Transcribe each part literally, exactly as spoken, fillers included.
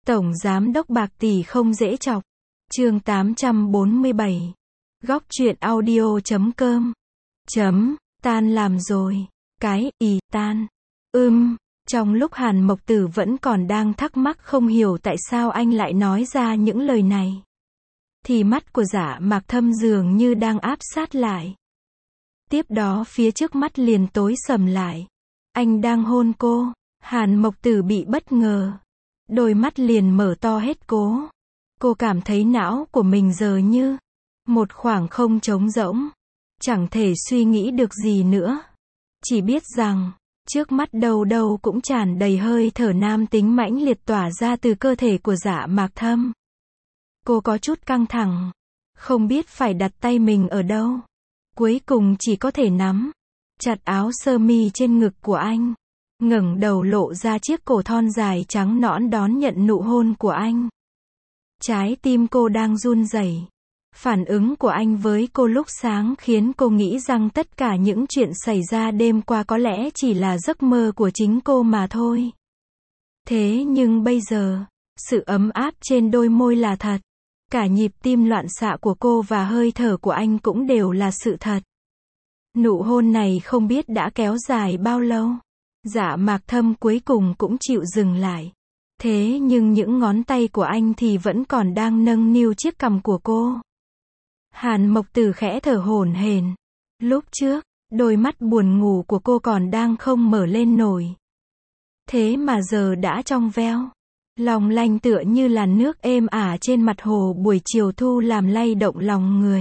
Tổng giám đốc bạc tỷ không dễ chọc. Chương tám trăm bốn mươi bảy. Góc truyện audio chấm com. Chấm, tan làm rồi. Cái, ì, tan. Ưm, trong lúc Hàn Mộc Tử vẫn còn đang thắc mắc không hiểu tại sao anh lại nói ra những lời này, thì mắt của Dạ Mạc Thâm dường như đang áp sát lại. Tiếp đó phía trước mắt liền tối sầm lại. Anh đang hôn cô. Hàn Mộc Tử bị bất ngờ. Đôi mắt liền mở to hết cố. Cô cảm thấy não của mình giờ như một khoảng không trống rỗng. Chẳng thể suy nghĩ được gì nữa. Chỉ biết rằng, trước mắt đâu đâu cũng tràn đầy hơi thở nam tính mãnh liệt tỏa ra từ cơ thể của Dạ Mạc Thâm. Cô có chút căng thẳng. Không biết phải đặt tay mình ở đâu. Cuối cùng chỉ có thể nắm chặt áo sơ mi trên ngực của anh. Ngẩng đầu lộ ra chiếc cổ thon dài trắng nõn đón nhận nụ hôn của anh. Trái tim cô đang run rẩy. Phản ứng của anh với cô lúc sáng khiến cô nghĩ rằng tất cả những chuyện xảy ra đêm qua có lẽ chỉ là giấc mơ của chính cô mà thôi. Thế nhưng bây giờ, sự ấm áp trên đôi môi là thật. Cả nhịp tim loạn xạ của cô và hơi thở của anh cũng đều là sự thật. Nụ hôn này không biết đã kéo dài bao lâu. Dạ Mạc Thâm cuối cùng cũng chịu dừng lại. Thế nhưng những ngón tay của anh thì vẫn còn đang nâng niu chiếc cằm của cô. Hàn Mộc Tử khẽ thở hổn hển. Lúc trước, đôi mắt buồn ngủ của cô còn đang không mở lên nổi. Thế mà giờ đã trong veo. Long lanh tựa như làn nước êm ả trên mặt hồ buổi chiều thu làm lay động lòng người.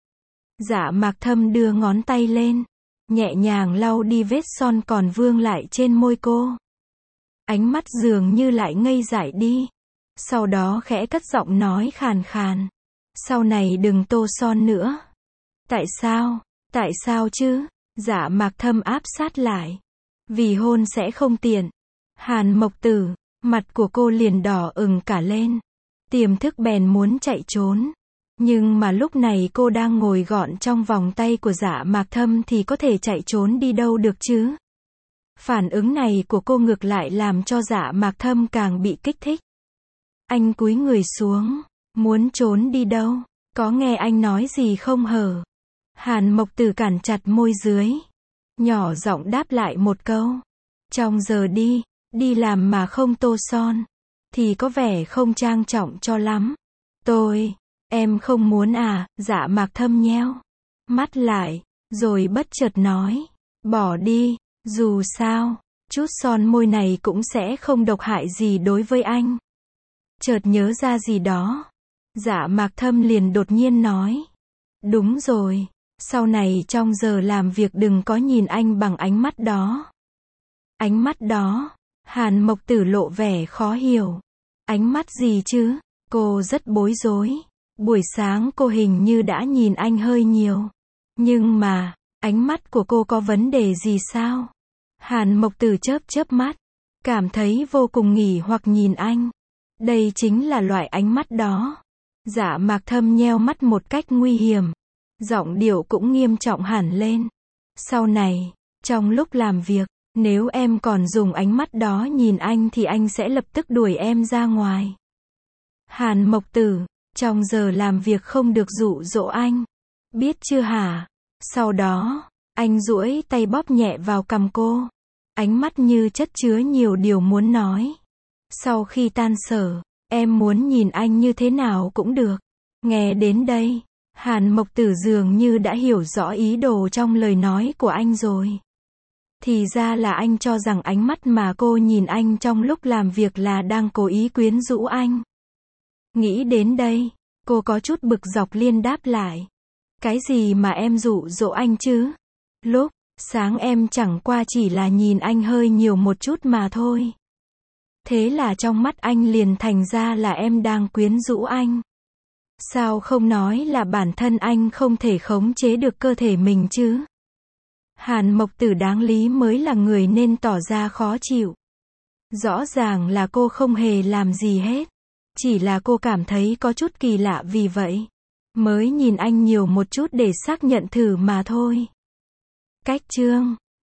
Dạ Mạc Thâm đưa ngón tay lên, nhẹ nhàng lau đi vết son còn vương lại trên môi cô. Ánh mắt dường như lại ngây dại đi. Sau đó khẽ cất giọng nói khàn khàn. Sau này đừng tô son nữa. Tại sao? Tại sao chứ? Dạ Mạc Thâm áp sát lại. Vì hôn sẽ không tiện. Hàn Mộc Tử, mặt của cô liền đỏ ửng cả lên. Tiềm thức bèn muốn chạy trốn. Nhưng mà lúc này cô đang ngồi gọn trong vòng tay của Dạ Mạc Thâm thì có thể chạy trốn đi đâu được chứ? Phản ứng này của cô ngược lại làm cho Dạ Mạc Thâm càng bị kích thích. Anh cúi người xuống. Muốn trốn đi đâu? Có nghe anh nói gì không hở? Hàn Mộc Tử cản chặt môi dưới. Nhỏ giọng đáp lại một câu. Trong giờ đi, đi làm mà không tô son, thì có vẻ không trang trọng cho lắm. Tôi, em không muốn à? Dạ Mạc Thâm nheo mắt lại, rồi bất chợt nói. Bỏ đi, dù sao, chút son môi này cũng sẽ không độc hại gì đối với anh. Chợt nhớ ra gì đó. Dạ Mạc Thâm liền đột nhiên nói. Đúng rồi, sau này trong giờ làm việc đừng có nhìn anh bằng ánh mắt đó. Ánh mắt đó? Hàn Mộc Tử lộ vẻ khó hiểu. Ánh mắt gì chứ? Cô rất bối rối. Buổi sáng cô hình như đã nhìn anh hơi nhiều. Nhưng mà, ánh mắt của cô có vấn đề gì sao? Hàn Mộc Tử chớp chớp mắt. Cảm thấy vô cùng nghỉ hoặc nhìn anh. Đây chính là loại ánh mắt đó. Dạ Mạc Thâm nheo mắt một cách nguy hiểm. Giọng điệu cũng nghiêm trọng hẳn lên. Sau này, trong lúc làm việc, nếu em còn dùng ánh mắt đó nhìn anh thì anh sẽ lập tức đuổi em ra ngoài. Hàn Mộc Tử, trong giờ làm việc không được dụ dỗ anh. Biết chưa hả? Sau đó, anh duỗi tay bóp nhẹ vào cằm cô. Ánh mắt như chất chứa nhiều điều muốn nói. Sau khi tan sở, em muốn nhìn anh như thế nào cũng được. Nghe đến đây, Hàn Mộc Tử dường như đã hiểu rõ ý đồ trong lời nói của anh rồi. Thì ra là anh cho rằng ánh mắt mà cô nhìn anh trong lúc làm việc là đang cố ý quyến rũ anh. Nghĩ đến đây, cô có chút bực dọc liên đáp lại. Cái gì mà em dụ dỗ anh chứ? Lúc sáng em chẳng qua chỉ là nhìn anh hơi nhiều một chút mà thôi. Thế là trong mắt anh liền thành ra là em đang quyến rũ anh. Sao không nói là bản thân anh không thể khống chế được cơ thể mình chứ? Hàn Mộc Tử đáng lý mới là người nên tỏ ra khó chịu. Rõ ràng là cô không hề làm gì hết. Chỉ là cô cảm thấy có chút kỳ lạ vì vậy. Mới nhìn anh nhiều một chút để xác nhận thử mà thôi. Cách chương